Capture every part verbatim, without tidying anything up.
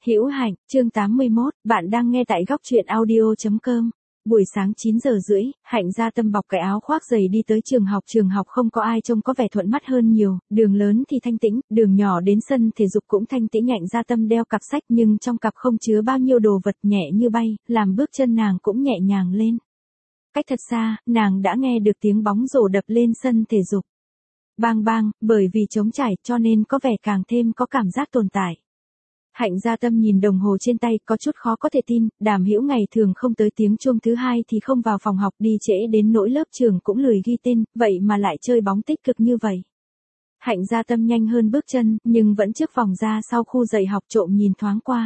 Hữu Hạnh, chương tám mươi mốt, bạn đang nghe tại góc truyện audio chấm com. Buổi sáng chín giờ rưỡi, Hạnh Gia Tâm bọc cái áo khoác dày đi tới trường học. Trường học không có ai trông có vẻ thuận mắt hơn nhiều, đường lớn thì thanh tĩnh, đường nhỏ đến sân thể dục cũng thanh tĩnh. Hạnh Gia Tâm đeo cặp sách nhưng trong cặp không chứa bao nhiêu đồ vật, nhẹ như bay, làm bước chân nàng cũng nhẹ nhàng lên. Cách thật xa, nàng đã nghe được tiếng bóng rổ đập lên sân thể dục. Bang bang, bởi vì trống trải cho nên có vẻ càng thêm có cảm giác tồn tại. Hạnh Gia Tâm nhìn đồng hồ trên tay, có chút khó có thể tin. Đàm Hữu ngày thường không tới tiếng chuông thứ hai thì không vào phòng học, đi trễ đến nỗi lớp trường cũng lười ghi tên, vậy mà lại chơi bóng tích cực như vậy. Hạnh Gia Tâm nhanh hơn bước chân, nhưng vẫn trước vòng ra sau khu dạy học trộm nhìn thoáng qua.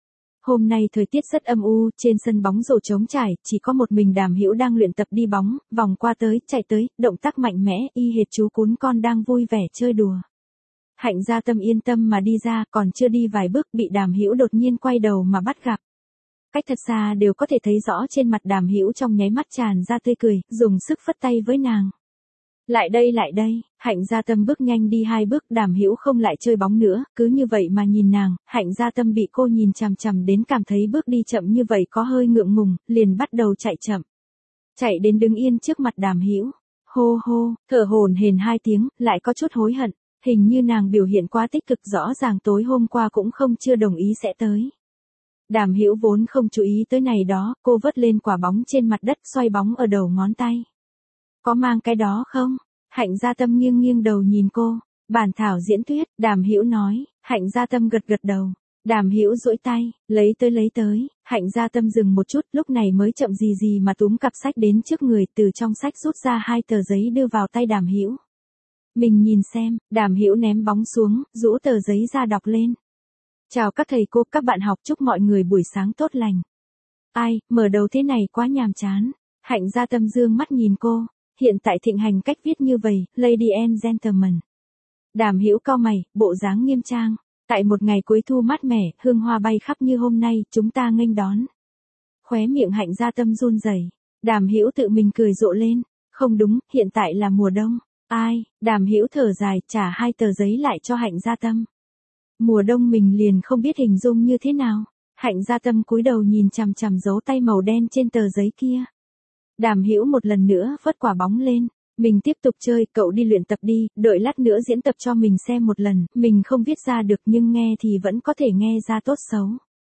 Hôm nay thời tiết rất âm u, trên sân bóng rổ trống trải, chỉ có một mình Đàm Hữu đang luyện tập đi bóng, vòng qua tới, chạy tới, động tác mạnh mẽ, y hệt chú cún con đang vui vẻ chơi đùa. Hạnh Gia Tâm yên tâm mà đi ra, còn chưa đi vài bước bị Đàm Hữu đột nhiên quay đầu mà bắt gặp. Cách thật xa đều có thể thấy rõ trên mặt Đàm Hữu trong nháy mắt tràn ra tươi cười, dùng sức phất tay với nàng. Lại đây lại đây, Hạnh Gia Tâm bước nhanh đi hai bước. Đàm Hữu không lại chơi bóng nữa, cứ như vậy mà nhìn nàng. Hạnh Gia Tâm bị cô nhìn chằm chằm đến cảm thấy bước đi chậm như vậy có hơi ngượng ngùng, liền bắt đầu chạy chậm. Chạy đến đứng yên trước mặt Đàm Hữu, hô hô, thở hổn hển hai tiếng, lại có chút hối hận. Hình như nàng biểu hiện quá tích cực, rõ ràng tối hôm qua cũng không chưa đồng ý sẽ tới. Đàm Hữu vốn không chú ý tới này đó, cô vớt lên quả bóng trên mặt đất, xoay bóng ở đầu ngón tay. Có mang cái đó không? Hạnh Gia Tâm nghiêng nghiêng đầu nhìn cô. Bản thảo diễn thuyết, Đàm Hữu nói. Hạnh Gia Tâm gật gật đầu. Đàm Hữu duỗi tay, lấy tới lấy tới. Hạnh Gia Tâm dừng một chút, lúc này mới chậm gì gì mà túm cặp sách đến trước người, từ trong sách rút ra hai tờ giấy đưa vào tay Đàm Hữu. Mình nhìn xem. Đàm Hữu ném bóng xuống, rũ tờ giấy ra đọc lên. Chào các thầy cô, các bạn học, chúc mọi người buổi sáng tốt lành. Ai, mở đầu thế này quá nhàm chán. Hạnh Gia Tâm dương mắt nhìn cô. Hiện tại thịnh hành cách viết như vậy, Lady and Gentleman. Đàm Hữu cau mày, bộ dáng nghiêm trang. Tại một ngày cuối thu mát mẻ, hương hoa bay khắp như hôm nay, chúng ta nghênh đón. Khóe miệng Hạnh Gia Tâm run rẩy. Đàm Hữu tự mình cười rộ lên. Không đúng, hiện tại là mùa đông. Ai? Đàm Hữu thở dài, trả hai tờ giấy lại cho Hạnh Gia Tâm. Mùa đông mình liền không biết hình dung như thế nào. Hạnh Gia Tâm cúi đầu nhìn chằm chằm dấu tay màu đen trên tờ giấy kia. Đàm Hữu một lần nữa vớt quả bóng lên. Mình tiếp tục chơi, cậu đi luyện tập đi, đợi lát nữa diễn tập cho mình xem một lần. Mình không viết ra được nhưng nghe thì vẫn có thể nghe ra tốt xấu.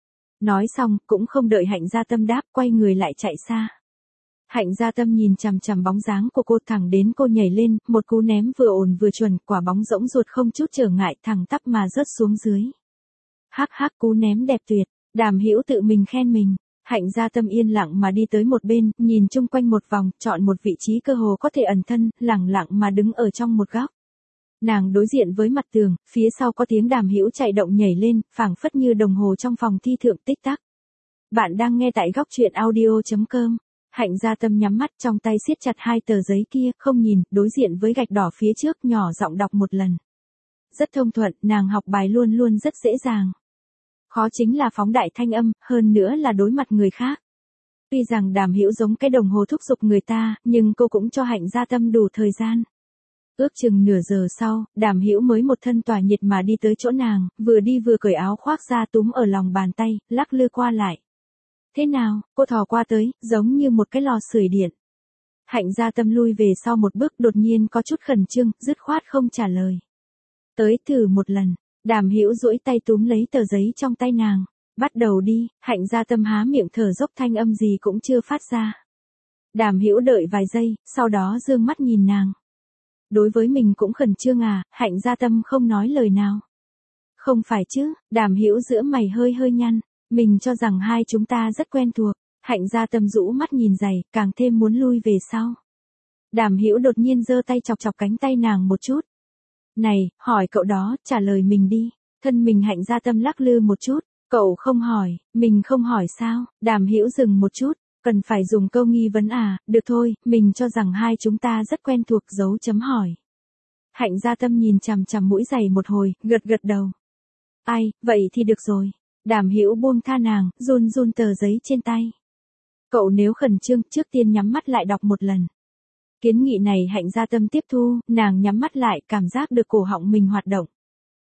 Nói xong, cũng không đợi Hạnh Gia Tâm đáp, quay người lại chạy xa. Hạnh Gia Tâm nhìn chằm chằm bóng dáng của cô, thẳng đến cô nhảy lên, một cú ném vừa ổn vừa chuẩn, quả bóng rỗng ruột không chút trở ngại, thẳng tắp mà rớt xuống dưới. Hắc hắc, cú ném đẹp tuyệt. Đàm Hữu tự mình khen mình. Hạnh Gia Tâm yên lặng mà đi tới một bên, nhìn chung quanh một vòng, chọn một vị trí cơ hồ có thể ẩn thân, lẳng lặng mà đứng ở trong một góc. Nàng đối diện với mặt tường, phía sau có tiếng Đàm Hữu chạy động nhảy lên, phảng phất như đồng hồ trong phòng thi thượng tích tắc. Bạn đang nghe tại góc truyện audio chấm com. Hạnh Gia Tâm nhắm mắt, trong tay siết chặt hai tờ giấy kia, không nhìn, đối diện với gạch đỏ phía trước, nhỏ giọng đọc một lần. Rất thông thuận, nàng học bài luôn luôn rất dễ dàng. Khó chính là phóng đại thanh âm, hơn nữa là đối mặt người khác. Tuy rằng Đàm Hữu giống cái đồng hồ thúc giục người ta, nhưng cô cũng cho Hạnh Gia Tâm đủ thời gian. Ước chừng nửa giờ sau, Đàm Hữu mới một thân tỏa nhiệt mà đi tới chỗ nàng, vừa đi vừa cởi áo khoác ra túm ở lòng bàn tay, lắc lư qua lại. Thế nào? Cô thò qua tới, giống như một cái lò sưởi điện. Hạnh Gia Tâm lui về sau một bước, đột nhiên có chút khẩn trương, dứt khoát không trả lời. Tới thử một lần. Đàm Hữu duỗi tay túm lấy tờ giấy trong tay nàng. Bắt đầu đi. Hạnh Gia Tâm há miệng thở dốc, thanh âm gì cũng chưa phát ra. Đàm Hữu đợi vài giây, sau đó dương mắt nhìn nàng. Đối với mình cũng khẩn trương à? Hạnh Gia Tâm không nói lời nào. Không phải chứ? Đàm Hữu giữa mày hơi hơi nhăn. Mình cho rằng hai chúng ta rất quen thuộc. Hạnh Gia Tâm rũ mắt nhìn giày, càng thêm muốn lui về sau. Đàm Hữu đột nhiên giơ tay chọc chọc cánh tay nàng một chút. Này, hỏi cậu đó, trả lời mình đi. Thân mình Hạnh Gia Tâm lắc lư một chút. Cậu không hỏi, mình không hỏi sao? Đàm Hữu dừng một chút. Cần phải dùng câu nghi vấn à? Được thôi, mình cho rằng hai chúng ta rất quen thuộc, dấu chấm hỏi. Hạnh Gia Tâm nhìn chằm chằm mũi giày một hồi, gật gật đầu. Ai, vậy thì được rồi. Đàm Hữu buông tha nàng, run run tờ giấy trên tay. Cậu nếu khẩn trương, trước tiên nhắm mắt lại đọc một lần. Kiến nghị này Hạnh Gia Tâm tiếp thu, nàng nhắm mắt lại, cảm giác được cổ họng mình hoạt động.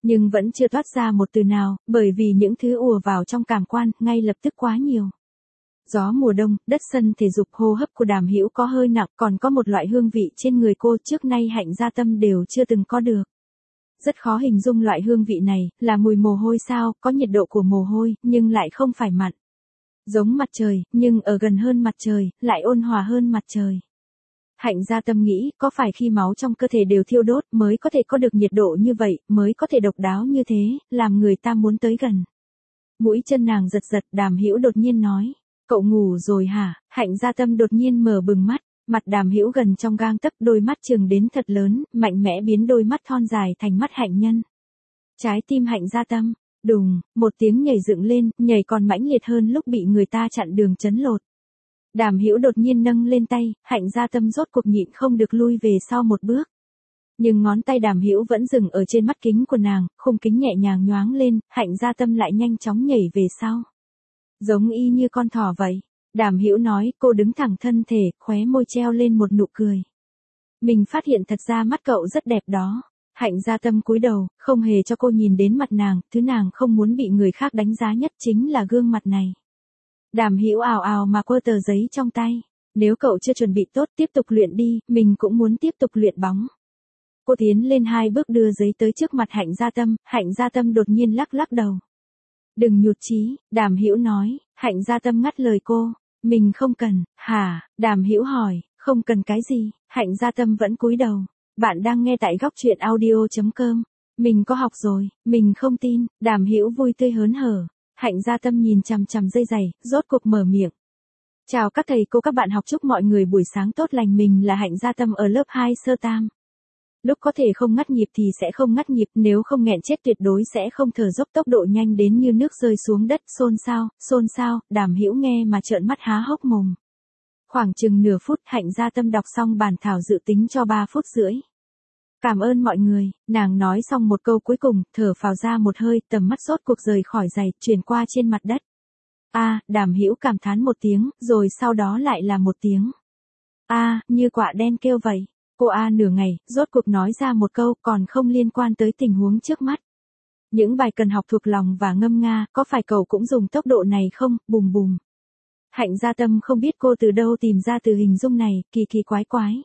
Nhưng vẫn chưa toát ra một từ nào, bởi vì những thứ ùa vào trong cảm quan, ngay lập tức quá nhiều. Gió mùa đông, đất sân thể dục, hô hấp của Đàm Hữu có hơi nặng, còn có một loại hương vị trên người cô trước nay Hạnh Gia Tâm đều chưa từng có được. Rất khó hình dung loại hương vị này, là mùi mồ hôi sao, có nhiệt độ của mồ hôi, nhưng lại không phải mặn. Giống mặt trời, nhưng ở gần hơn mặt trời, lại ôn hòa hơn mặt trời. Hạnh Gia Tâm nghĩ, có phải khi máu trong cơ thể đều thiêu đốt mới có thể có được nhiệt độ như vậy, mới có thể độc đáo như thế, làm người ta muốn tới gần. Mũi chân nàng giật giật, Đàm Hữu đột nhiên nói, cậu ngủ rồi hả? Hạnh Gia Tâm đột nhiên mở bừng mắt, mặt Đàm Hữu gần trong gang tấc, đôi mắt trừng đến thật lớn, mạnh mẽ biến đôi mắt thon dài thành mắt hạnh nhân. Trái tim Hạnh Gia Tâm, đùng, một tiếng nhảy dựng lên, nhảy còn mãnh liệt hơn lúc bị người ta chặn đường chấn lột. Đàm Hữu đột nhiên nâng lên tay, Hạnh Gia Tâm rốt cuộc nhịn không được lui về sau một bước. Nhưng ngón tay Đàm Hữu vẫn dừng ở trên mắt kính của nàng, khung kính nhẹ nhàng nhoáng lên, Hạnh Gia Tâm lại nhanh chóng nhảy về sau. Giống y như con thỏ vậy. Đàm Hữu nói, cô đứng thẳng thân thể, khóe môi treo lên một nụ cười. Mình phát hiện thật ra mắt cậu rất đẹp đó. Hạnh Gia Tâm cúi đầu, không hề cho cô nhìn đến mặt nàng, thứ nàng không muốn bị người khác đánh giá nhất chính là gương mặt này. Đàm Hữu ào ào mà quơ tờ giấy trong tay. Nếu cậu chưa chuẩn bị tốt tiếp tục luyện đi, mình cũng muốn tiếp tục luyện bóng. Cô tiến lên hai bước đưa giấy tới trước mặt Hạnh Gia Tâm, Hạnh Gia Tâm đột nhiên lắc lắc đầu. Đừng nhụt chí, Đàm Hữu nói. Hạnh Gia Tâm ngắt lời cô. Mình không cần, hả? Đàm Hữu hỏi, không cần cái gì? Hạnh Gia Tâm vẫn cúi đầu. Bạn đang nghe tại góc truyện audio chấm com. Mình có học rồi, mình không tin. Đàm Hữu vui tươi hớn hở. Hạnh Gia Tâm nhìn chằm chằm dây giày, rốt cuộc mở miệng. Chào các thầy cô, các bạn học, chúc mọi người buổi sáng tốt lành. Mình là Hạnh Gia Tâm ở lớp hai sơ tam. Lúc có thể không ngắt nhịp thì sẽ không ngắt nhịp, nếu không nghẹn chết tuyệt đối sẽ không thở dốc, tốc độ nhanh đến như nước rơi xuống đất. Xôn xao, xôn xao, Đàm Hữu nghe mà trợn mắt há hốc mồm. Khoảng chừng nửa phút, Hạnh Gia Tâm đọc xong bản thảo dự tính cho ba phút rưỡi. Cảm ơn mọi người, nàng nói xong một câu cuối cùng, thở phào ra một hơi, tầm mắt rốt cuộc rời khỏi giày, chuyển qua trên mặt đất. A, à, Đàm Hữu cảm thán một tiếng, rồi sau đó lại là một tiếng. A, à, như quạ đen kêu vậy. Cô A nửa ngày, rốt cuộc nói ra một câu còn không liên quan tới tình huống trước mắt. Những bài cần học thuộc lòng và ngâm nga, có phải cậu cũng dùng tốc độ này không? Bùm bùm. Hạnh Gia Tâm không biết cô từ đâu tìm ra từ hình dung này, kỳ kỳ quái quái.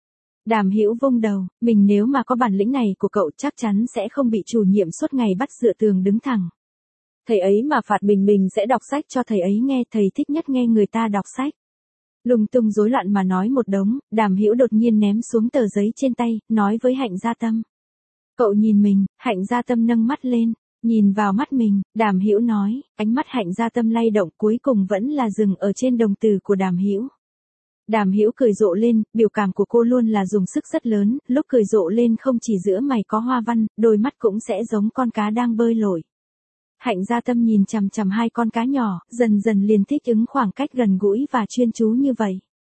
Đàm Hữu vung đầu, mình nếu mà có bản lĩnh này của cậu chắc chắn sẽ không bị chủ nhiệm suốt ngày bắt dựa tường đứng thẳng. Thầy ấy mà phạt mình mình sẽ đọc sách cho thầy ấy nghe, thầy thích nhất nghe người ta đọc sách. Lung tung rối loạn mà nói một đống, Đàm Hữu đột nhiên ném xuống tờ giấy trên tay, nói với Hạnh Gia Tâm. Cậu nhìn mình. Hạnh Gia Tâm nâng mắt lên, nhìn vào mắt mình, Đàm Hữu nói, ánh mắt Hạnh Gia Tâm lay động cuối cùng vẫn là dừng ở trên đồng tử của Đàm Hữu. Đàm Hữu cười rộ lên, biểu cảm của cô luôn là dùng sức rất lớn, lúc cười rộ lên không chỉ giữa mày có hoa văn, đôi mắt cũng sẽ giống con cá đang bơi lội. Hạnh Gia Tâm nhìn chằm chằm hai con cá nhỏ, dần dần liền thích ứng khoảng cách gần gũi và chuyên chú như vậy.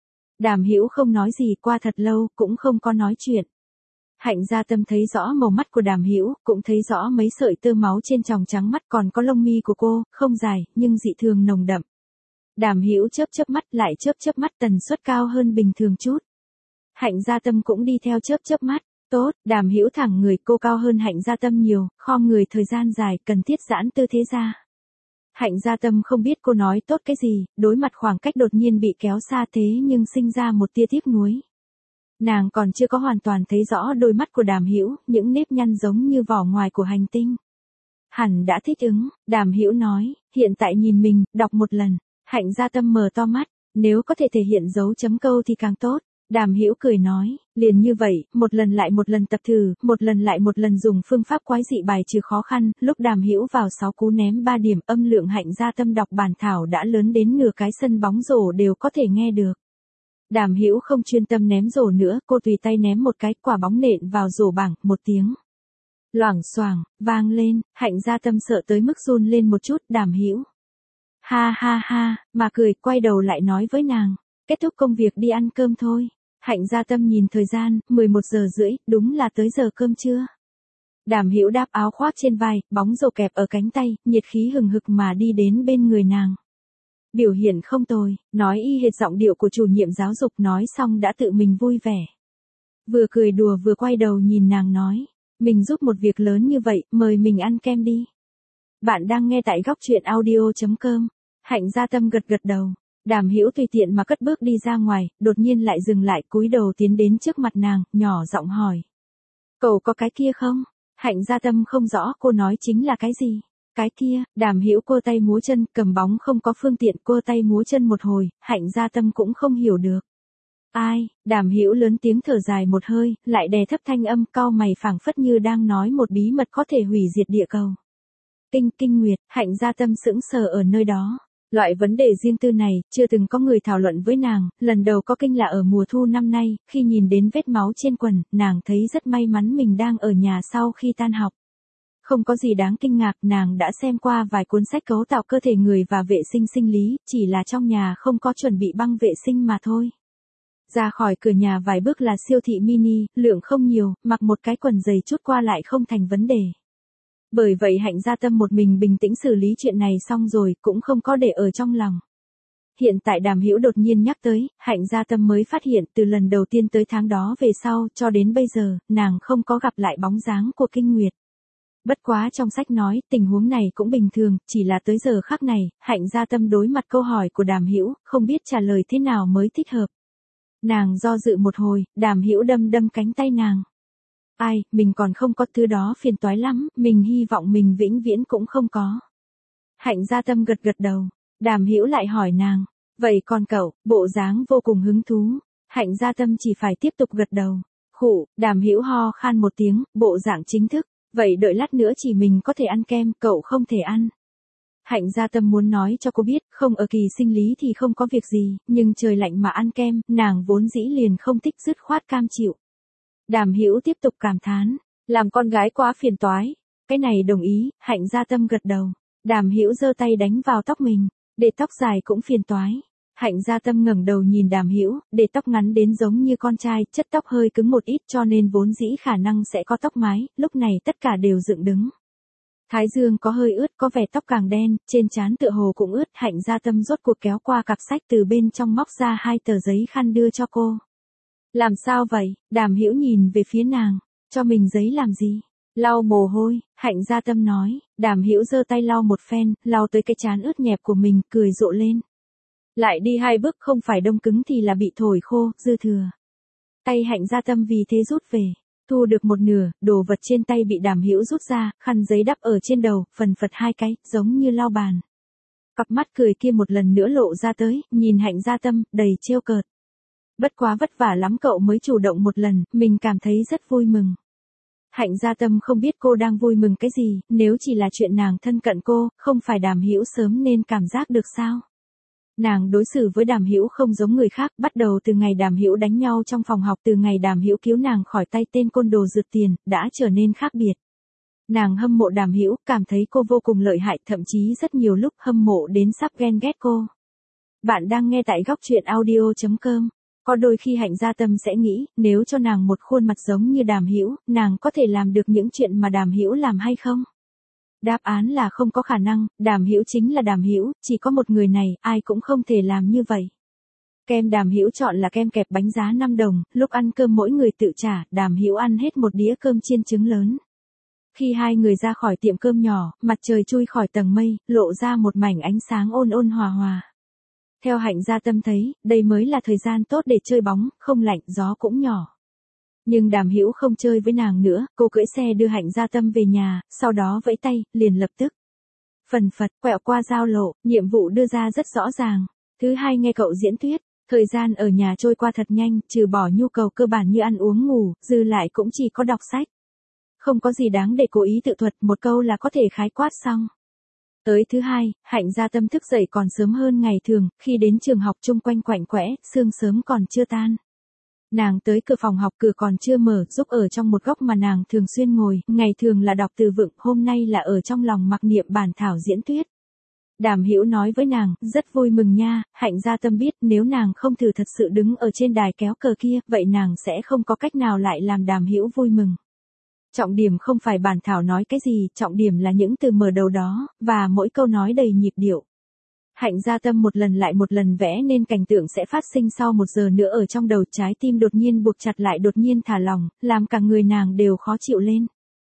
Đàm Hữu không nói gì, qua thật lâu, cũng không có nói chuyện. Hạnh Gia Tâm thấy rõ màu mắt của Đàm Hữu, cũng thấy rõ mấy sợi tơ máu trên tròng trắng mắt, còn có lông mi của cô, không dài, nhưng dị thường nồng đậm. Đàm Hữu chớp chớp mắt, lại chớp chớp mắt, tần suất cao hơn bình thường chút. Hạnh Gia Tâm cũng đi theo chớp chớp mắt. Tốt, Đàm Hữu thẳng người, cô cao hơn Hạnh Gia Tâm nhiều, khom người thời gian dài, cần thiết giãn tư thế ra. Hạnh Gia Tâm không biết cô nói tốt cái gì, đối mặt khoảng cách đột nhiên bị kéo xa thế nhưng sinh ra một tia tiếc nuối. Nàng còn chưa có hoàn toàn thấy rõ đôi mắt của Đàm Hữu, những nếp nhăn giống như vỏ ngoài của hành tinh. Hẳn đã thích ứng, Đàm Hữu nói, hiện tại nhìn mình, đọc một lần. Hạnh Gia Tâm mở to mắt, nếu có thể thể hiện dấu chấm câu thì càng tốt. Đàm Hữu cười nói, liền như vậy, một lần lại một lần tập thử, một lần lại một lần dùng phương pháp quái dị bài trừ khó khăn, lúc Đàm Hữu vào sáu cú ném ba điểm, âm lượng Hạnh Gia Tâm đọc bản thảo đã lớn đến nửa cái sân bóng rổ đều có thể nghe được. Đàm Hữu không chuyên tâm ném rổ nữa, cô tùy tay ném một cái, quả bóng nện vào rổ bảng, một tiếng loảng xoảng vang lên, Hạnh Gia Tâm sợ tới mức run lên một chút. Đàm Hữu ha ha ha mà cười, quay đầu lại nói với nàng, kết thúc công việc đi ăn cơm thôi. Hạnh Gia Tâm nhìn thời gian, mười một giờ rưỡi, đúng là tới giờ cơm trưa. Đàm Hữu đáp áo khoác trên vai, bóng rổ kẹp ở cánh tay, nhiệt khí hừng hực mà đi đến bên người nàng. Biểu hiện không tồi, nói y hệt giọng điệu của chủ nhiệm giáo dục, nói xong đã tự mình vui vẻ. Vừa cười đùa vừa quay đầu nhìn nàng nói, Mình giúp một việc lớn như vậy, mời mình ăn kem đi. Bạn đang nghe tại góc truyện audio chấm com. Hạnh Gia Tâm gật gật đầu. Đàm Hữu tùy tiện mà cất bước đi ra ngoài, đột nhiên lại dừng lại, cúi đầu tiến đến trước mặt nàng, nhỏ giọng hỏi. Cậu có cái kia không? Hạnh Gia Tâm không rõ cô nói chính là cái gì. Cái kia, Đàm Hữu cô tay múa chân, cầm bóng không có phương tiện, cô tay múa chân một hồi, Hạnh Gia Tâm cũng không hiểu được. Ai? Đàm Hữu lớn tiếng thở dài một hơi, lại đè thấp thanh âm, cau mày phảng phất như đang nói một bí mật có thể hủy diệt địa cầu. Kinh Kinh Nguyệt, Hạnh Gia Tâm sững sờ ở nơi đó. Loại vấn đề riêng tư này, chưa từng có người thảo luận với nàng, lần đầu có kinh là ở mùa thu năm nay, khi nhìn đến vết máu trên quần, nàng thấy rất may mắn mình đang ở nhà sau khi tan học. Không có gì đáng kinh ngạc, nàng đã xem qua vài cuốn sách cấu tạo cơ thể người và vệ sinh sinh lý, chỉ là trong nhà không có chuẩn bị băng vệ sinh mà thôi. Ra khỏi cửa nhà vài bước là siêu thị mini, lượng không nhiều, mặc một cái quần dày chút qua lại không thành vấn đề. Bởi vậy Hạnh Gia Tâm một mình bình tĩnh xử lý chuyện này xong rồi, cũng không có để ở trong lòng. Hiện tại Đàm Hữu đột nhiên nhắc tới, Hạnh Gia Tâm mới phát hiện từ lần đầu tiên tới tháng đó về sau, cho đến bây giờ, nàng không có gặp lại bóng dáng của Kinh Nguyệt. Bất quá trong sách nói, tình huống này cũng bình thường, chỉ là tới giờ khắc này, Hạnh Gia Tâm đối mặt câu hỏi của Đàm Hữu, không biết trả lời thế nào mới thích hợp. Nàng do dự một hồi, Đàm Hữu đâm đâm cánh tay nàng. Ai, mình còn không có thứ đó, phiền toái lắm, mình hy vọng mình vĩnh viễn cũng không có. Hạnh Gia Tâm gật gật đầu. Đàm Hữu lại hỏi nàng, vậy còn cậu? Bộ dáng vô cùng hứng thú. Hạnh Gia Tâm chỉ phải tiếp tục gật đầu. Khụ, Đàm Hữu ho khan một tiếng, bộ dạng chính thức. Vậy đợi lát nữa chỉ mình có thể ăn kem, cậu không thể ăn. Hạnh Gia Tâm muốn nói cho cô biết, không ở kỳ sinh lý thì không có việc gì, nhưng trời lạnh mà ăn kem, nàng vốn dĩ liền không thích, dứt khoát cam chịu. Đàm Hữu tiếp tục cảm thán, làm con gái quá phiền toái. Cái này đồng ý, Hạnh Gia Tâm gật đầu. Đàm Hữu giơ tay đánh vào tóc mình, để tóc dài cũng phiền toái. Hạnh Gia Tâm ngẩng đầu nhìn Đàm Hữu, để tóc ngắn đến giống như con trai, chất tóc hơi cứng một ít cho nên vốn dĩ khả năng sẽ có tóc mái, lúc này tất cả đều dựng đứng. Thái dương có hơi ướt, có vẻ tóc càng đen, trên trán tựa hồ cũng ướt. Hạnh Gia Tâm rốt cuộc kéo qua cặp sách từ bên trong móc ra hai tờ giấy khăn đưa cho cô. Làm sao vậy? Đàm Hữu nhìn về phía nàng, cho mình giấy làm gì? Lau mồ hôi, Hạnh Gia Tâm nói. Đàm Hữu giơ tay lau một phen, lau tới cái trán ướt nhẹp của mình, cười rộ lên. Lại đi hai bước, không phải đông cứng thì là bị thổi khô, dư thừa. Tay Hạnh Gia Tâm vì thế rút về. Thu được một nửa, đồ vật trên tay bị Đàm Hữu rút ra, khăn giấy đắp ở trên đầu, phần phật hai cái, giống như lau bàn. Cặp mắt cười kia một lần nữa lộ ra tới, nhìn Hạnh Gia Tâm, đầy trêu cợt. Bất quá vất vả lắm cậu mới chủ động một lần, mình cảm thấy rất vui mừng. Hạnh Gia Tâm không biết cô đang vui mừng cái gì, nếu chỉ là chuyện nàng thân cận cô, không phải Đàm Hữu sớm nên cảm giác được sao? Nàng đối xử với Đàm Hữu không giống người khác, bắt đầu từ ngày Đàm Hữu đánh nhau trong phòng học, từ ngày Đàm Hữu cứu nàng khỏi tay tên côn đồ rượt tiền, đã trở nên khác biệt. Nàng hâm mộ Đàm Hữu, cảm thấy cô vô cùng lợi hại, thậm chí rất nhiều lúc hâm mộ đến sắp ghen ghét cô. Bạn đang nghe tại góc truyện audio chấm com. Có đôi khi Hạnh Gia Tâm sẽ nghĩ, nếu cho nàng một khuôn mặt giống như Đàm Hữu, nàng có thể làm được những chuyện mà Đàm Hữu làm hay không? Đáp án là không có khả năng, Đàm Hữu chính là Đàm Hữu, chỉ có một người này, ai cũng không thể làm như vậy. Kem Đàm Hữu chọn là kem kẹp bánh giá năm đồng, lúc ăn cơm mỗi người tự trả, Đàm Hữu ăn hết một đĩa cơm chiên trứng lớn. Khi hai người ra khỏi tiệm cơm nhỏ, mặt trời chui khỏi tầng mây, lộ ra một mảnh ánh sáng ôn ôn hòa hòa. Theo Hạnh Gia Tâm thấy, đây mới là thời gian tốt để chơi bóng, không lạnh, gió cũng nhỏ. Nhưng Đàm Hữu không chơi với nàng nữa, cô cưỡi xe đưa Hạnh Gia Tâm về nhà, sau đó vẫy tay, liền lập tức. Phần phật, quẹo qua giao lộ, nhiệm vụ đưa ra rất rõ ràng. Thứ hai nghe cậu diễn thuyết, thời gian ở nhà trôi qua thật nhanh, trừ bỏ nhu cầu cơ bản như ăn uống ngủ, dư lại cũng chỉ có đọc sách. Không có gì đáng để cố ý tự thuật, một câu là có thể khái quát xong. Tới thứ hai, Hạnh Gia Tâm thức dậy còn sớm hơn ngày thường, khi đến trường học chung quanh quạnh quẽ, sương sớm còn chưa tan. Nàng tới cửa phòng học, cửa còn chưa mở, giúp ở trong một góc mà nàng thường xuyên ngồi, ngày thường là đọc từ vựng, hôm nay là ở trong lòng mặc niệm bản thảo diễn thuyết. Đàm Hữu nói với nàng, rất vui mừng nha. Hạnh Gia Tâm biết nếu nàng không thử thật sự đứng ở trên đài kéo cờ kia, vậy nàng sẽ không có cách nào lại làm Đàm Hữu vui mừng. Trọng điểm không phải bản thảo nói cái gì, trọng điểm là những từ mở đầu đó, và mỗi câu nói đầy nhịp điệu. Hạnh Gia Tâm một lần lại một lần vẽ nên cảnh tượng sẽ phát sinh sau một giờ nữa ở trong đầu, trái tim đột nhiên buộc chặt lại đột nhiên thả lỏng, làm cả người nàng đều khó chịu lên.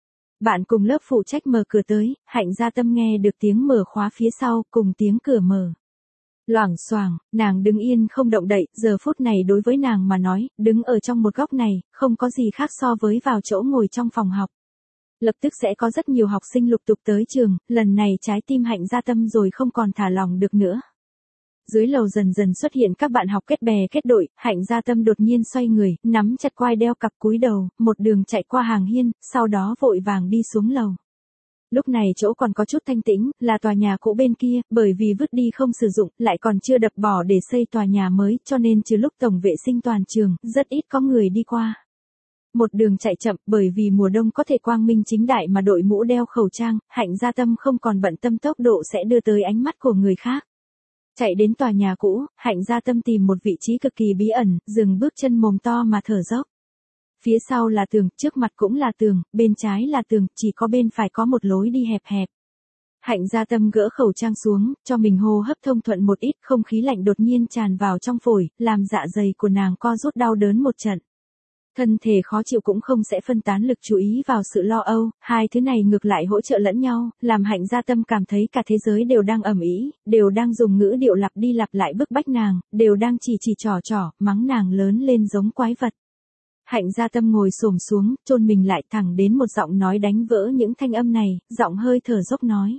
Bạn cùng lớp phụ trách mở cửa tới, Hạnh Gia Tâm nghe được tiếng mở khóa phía sau, cùng tiếng cửa mở. Loảng xoảng, nàng đứng yên không động đậy, giờ phút này đối với nàng mà nói, đứng ở trong một góc này, không có gì khác so với vào chỗ ngồi trong phòng học. Lập tức sẽ có rất nhiều học sinh lục tục tới trường, lần này trái tim Hạnh Gia Tâm rồi không còn thả lỏng được nữa. Dưới lầu dần dần xuất hiện các bạn học kết bè kết đội, Hạnh Gia Tâm đột nhiên xoay người, nắm chặt quai đeo cặp cúi đầu, một đường chạy qua hàng hiên, sau đó vội vàng đi xuống lầu. Lúc này chỗ còn có chút thanh tĩnh, là tòa nhà cũ bên kia, bởi vì vứt đi không sử dụng, lại còn chưa đập bỏ để xây tòa nhà mới, cho nên trừ lúc tổng vệ sinh toàn trường, rất ít có người đi qua. Một đường chạy chậm, bởi vì mùa đông có thể quang minh chính đại mà đội mũ đeo khẩu trang, Hạnh Gia Tâm không còn bận tâm tốc độ sẽ đưa tới ánh mắt của người khác. Chạy đến tòa nhà cũ, Hạnh Gia Tâm tìm một vị trí cực kỳ bí ẩn, dừng bước chân mồm to mà thở dốc. Phía sau là tường, trước mặt cũng là tường, bên trái là tường, chỉ có bên phải có một lối đi hẹp hẹp. Hạnh Gia Tâm gỡ khẩu trang xuống, cho mình hô hấp thông thuận một ít, không khí lạnh đột nhiên tràn vào trong phổi, làm dạ dày của nàng co rút đau đớn một trận. Thân thể khó chịu cũng không sẽ phân tán lực chú ý vào sự lo âu, hai thứ này ngược lại hỗ trợ lẫn nhau, làm Hạnh Gia Tâm cảm thấy cả thế giới đều đang ầm ĩ, đều đang dùng ngữ điệu lặp đi lặp lại bức bách nàng, đều đang chỉ chỉ trò trò, mắng nàng lớn lên giống quái vật. Hạnh Gia Tâm ngồi xổm xuống, chôn mình lại thẳng đến một giọng nói đánh vỡ những thanh âm này, giọng hơi thở dốc nói.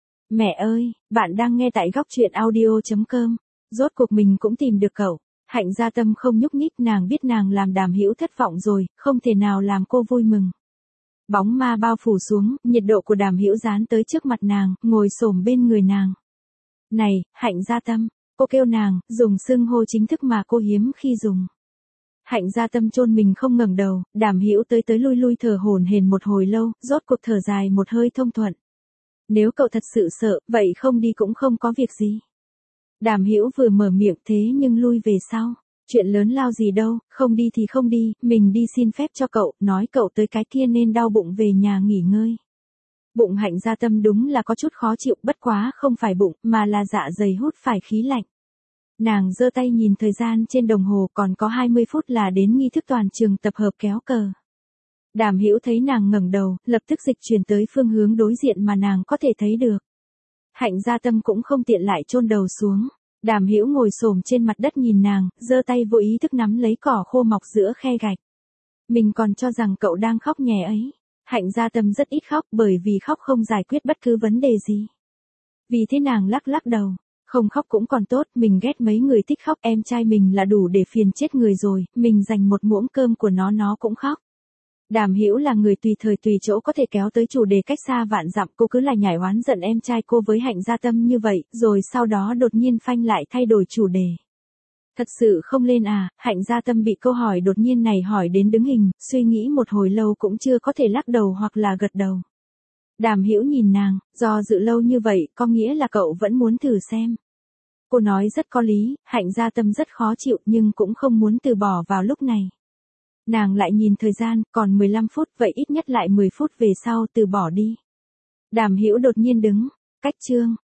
Mẹ ơi, bạn đang nghe tại góc truyện audio chấm com, rốt cuộc mình cũng tìm được cậu. Hạnh Gia Tâm không nhúc nhích, nàng biết nàng làm Đàm Hữu thất vọng rồi, không thể nào làm cô vui mừng. Bóng ma bao phủ xuống, nhiệt độ của Đàm Hữu dán tới trước mặt nàng, ngồi xổm bên người nàng. Này, Hạnh Gia Tâm, cô kêu nàng, dùng xưng hô chính thức mà cô hiếm khi dùng. Hạnh Gia Tâm chôn mình không ngẩng đầu, Đàm Hữu tới tới lui lui thở hổn hển một hồi lâu, rốt cuộc thở dài một hơi thông thuận. Nếu cậu thật sự sợ, vậy không đi cũng không có việc gì. Đàm Hữu vừa mở miệng thế nhưng lui về sau. Chuyện lớn lao gì đâu, không đi thì không đi, mình đi xin phép cho cậu, nói cậu tới cái kia nên đau bụng về nhà nghỉ ngơi. Bụng Hạnh Gia Tâm đúng là có chút khó chịu, bất quá không phải bụng, mà là dạ dày hút phải khí lạnh. Nàng giơ tay nhìn thời gian trên đồng hồ, còn có hai mươi phút là đến nghi thức toàn trường tập hợp kéo cờ. Đàm Hữu thấy nàng ngẩng đầu, lập tức dịch chuyển tới phương hướng đối diện mà nàng có thể thấy được. Hạnh Gia Tâm cũng không tiện lại chôn đầu xuống. Đàm Hữu ngồi xổm trên mặt đất nhìn nàng, giơ tay vô ý thức nắm lấy cỏ khô mọc giữa khe gạch. Mình còn cho rằng cậu đang khóc nhè ấy. Hạnh Gia Tâm rất ít khóc, bởi vì khóc không giải quyết bất cứ vấn đề gì. Vì thế nàng lắc lắc đầu. Không khóc cũng còn tốt, mình ghét mấy người thích khóc, em trai mình là đủ để phiền chết người rồi, mình dành một muỗng cơm của nó nó cũng khóc. Đàm Hữu là người tùy thời tùy chỗ có thể kéo tới chủ đề cách xa vạn dặm, cô cứ là nhảy oán giận em trai cô với Hạnh Gia Tâm như vậy, rồi sau đó đột nhiên phanh lại thay đổi chủ đề. Thật sự không lên à? Hạnh Gia Tâm bị câu hỏi đột nhiên này hỏi đến đứng hình, suy nghĩ một hồi lâu cũng chưa có thể lắc đầu hoặc là gật đầu. Đàm Hữu nhìn nàng, do dự lâu như vậy, có nghĩa là cậu vẫn muốn thử xem. Cô nói rất có lý, Hạnh Gia Tâm rất khó chịu nhưng cũng không muốn từ bỏ vào lúc này. Nàng lại nhìn thời gian, còn mười lăm phút, vậy ít nhất lại mười phút về sau từ bỏ đi. Đàm Hữu đột nhiên đứng, cách chương,